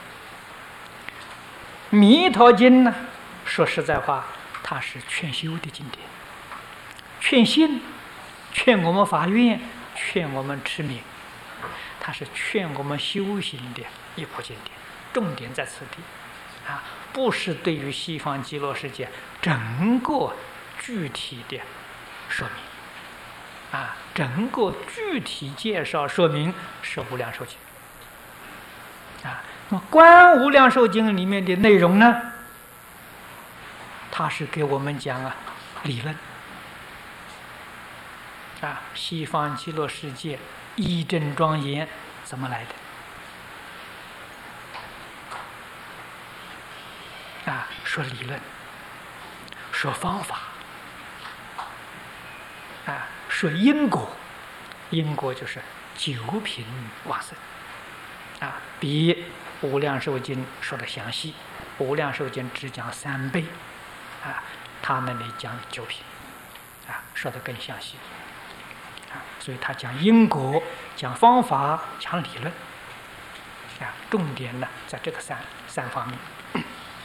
弥陀经呢，说实在话，它是劝修的经典，劝信，劝我们发愿，劝我们持名，它是劝我们修行的一部经典，重点在此地啊，不是对于西方极乐世界整个具体的说明啊，整个具体介绍说明是无量寿经啊。那么观无量寿经里面的内容呢，它是给我们讲理论啊，西方极乐世界义正庄严怎么来的啊？说理论，说方法啊，说因果，因果就是九品往生啊，比无量寿经说的详细。无量寿经只讲3倍啊，他那里讲9品啊，说的更详细啊，所以他讲因果，讲方法，讲理论啊，重点呢在这个三方面。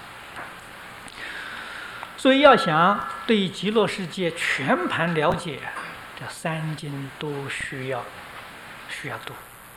所以要想对极乐世界全盘了解，这3经都需要读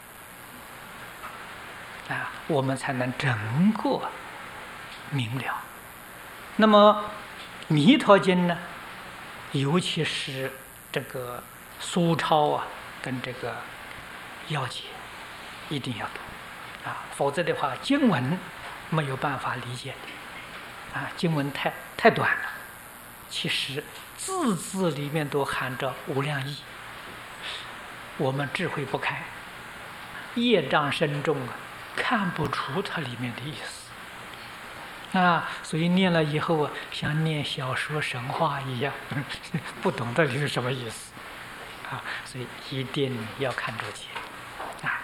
啊，我们才能整个明了。那么弥陀经呢，尤其是这个苏超啊，跟这个要解，一定要读啊，否则的话经文没有办法理解的啊，经文太短了，其实字字里面都含着无量义，我们智慧不开，业障深重啊，看不出它里面的意思啊，所以念了以后啊，像念小说神话一样，不懂到底是什么意思啊，所以一定要看注解啊。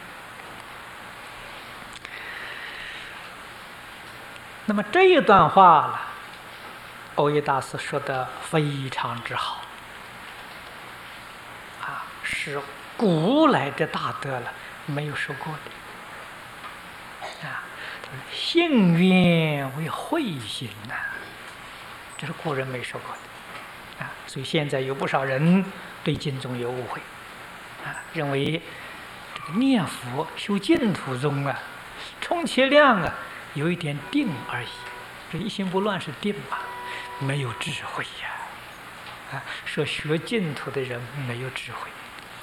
那么这一段话了，欧耶大师说的非常之好啊，是古来的大德了没有说过的啊。信愿为慧心呐，这是古人没说过的啊。所以现在有不少人对经宗有误会啊，认为这个念佛修净土宗啊，充其量啊有一点定而已这一心不乱是定嘛，没有智慧呀！啊，说学净土的人没有智慧。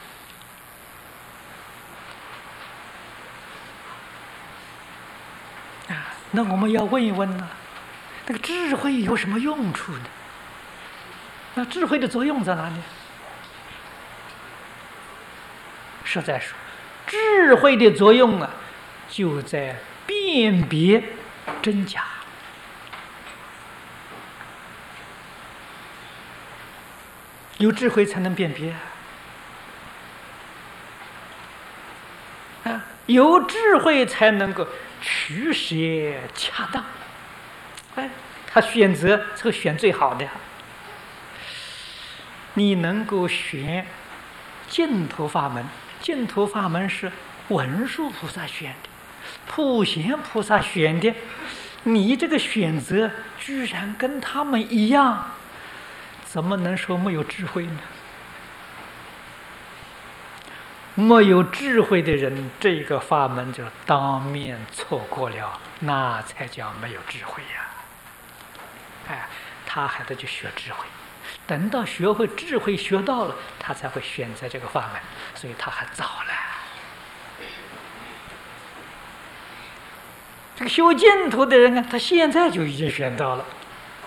啊，那我们要问一问呢，那个智慧有什么用处呢？那智慧的作用在哪里？实在说，智慧的作用啊，就在辨别真假。有智慧才能辨别啊！有智慧才能够取舍恰当。哎，他选择这个选最好的。你能够选净土法门，净土法门是文殊菩萨选的，普贤菩萨选的，你这个选择居然跟他们一样。怎么能说没有智慧呢？没有智慧的人，这个法门就当面错过了，那才叫没有智慧呀！哎，他还得去学智慧，等到学会智慧学到了，他才会选择这个法门，所以他还早了。这个修净土的人啊，他现在就已经选到了。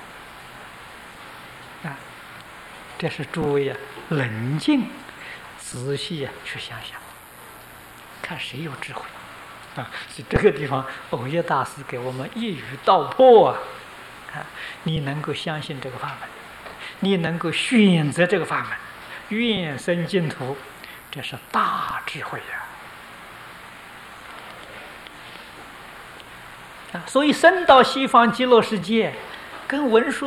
这是诸位冷静、仔细去想想，看谁有智慧啊！是这个地方，藕益大师给我们一语道破啊！你能够相信这个法门，你能够选择这个法门，愿生净土，这是大智慧呀！所以生到西方极乐世界，跟文殊